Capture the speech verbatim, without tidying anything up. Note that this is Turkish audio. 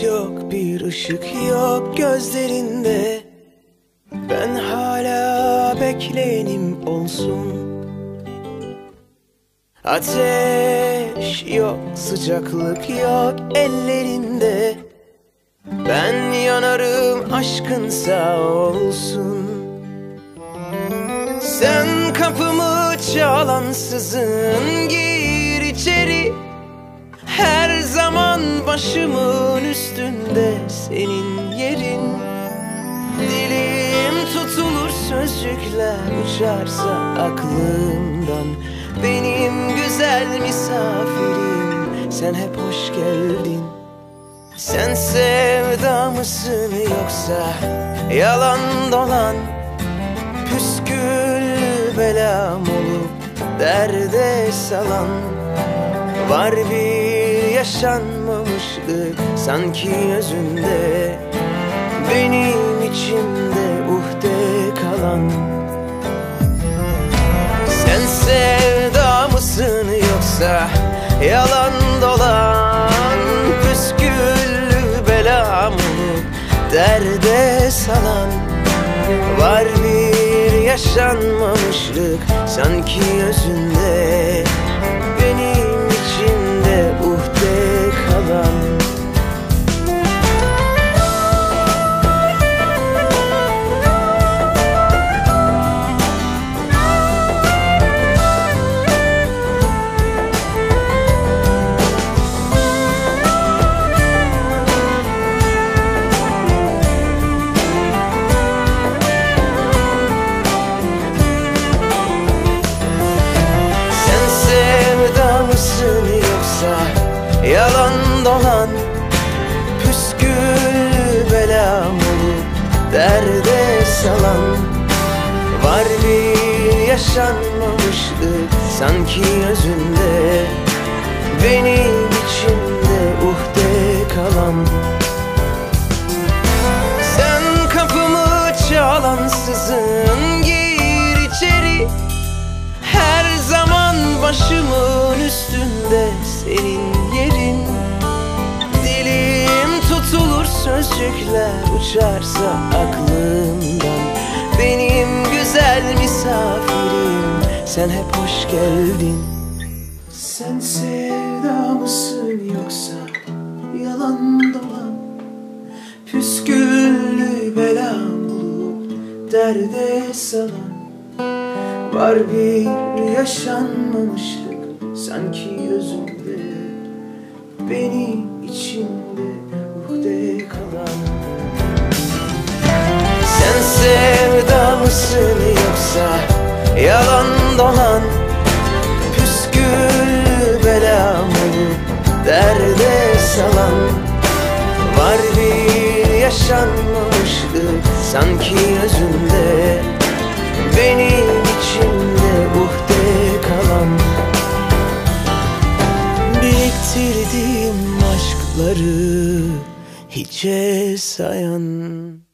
ses yok, bir ışık yok gözlerinde. Ben hala bekleyenim olsun. Ateş yok, sıcaklık yok ellerinde. Ben yanarım aşkın sağ olsun. Sen kapımı çalansızın gir içeri. Her zaman başımın üstünde senin yerin. Dilim tutulur sözcükler uçarsa aklımdan. Benim güzel misafirim, sen hep hoş geldin. Sen sevda mısın yoksa yalan dolan? Püsküllü belam olup derde salan. Var bir yaşanmamışlık sanki özünde, benim içimde uhde kalan. Sen sevda mısın yoksa yalan dolan? Püsküllü belam olup derde salan. Var bir yaşanmamışlık sanki özünde, benim içimde uhde kalan. Yalan dolan, püsküllü belam olup derde salan. Var bir yaşanmamışlık sanki özünde, benim içimde uhde kalan. Sen kapımı çalansızın gir içeri. Her zaman başımın üstünde senin yerin. Dilim tutulur sözcükler uçarsa aklımdan. Benim güzel misafirim, sen hep hoş geldin. Sen sevda mısın yoksa yalan dolan? Püsküllü belam olup derde salan. Var bir yaşanmamışlık sanki özünde, benim içimde uhde kalan. Sen sevda mısın yoksa yalan dolan? Püsküllü belam olup derde salan. Var bir yaşanmamışlık sanki özünde, benim içimde uhde kalan. Biriktirdiğim aşkları hiçe sayan.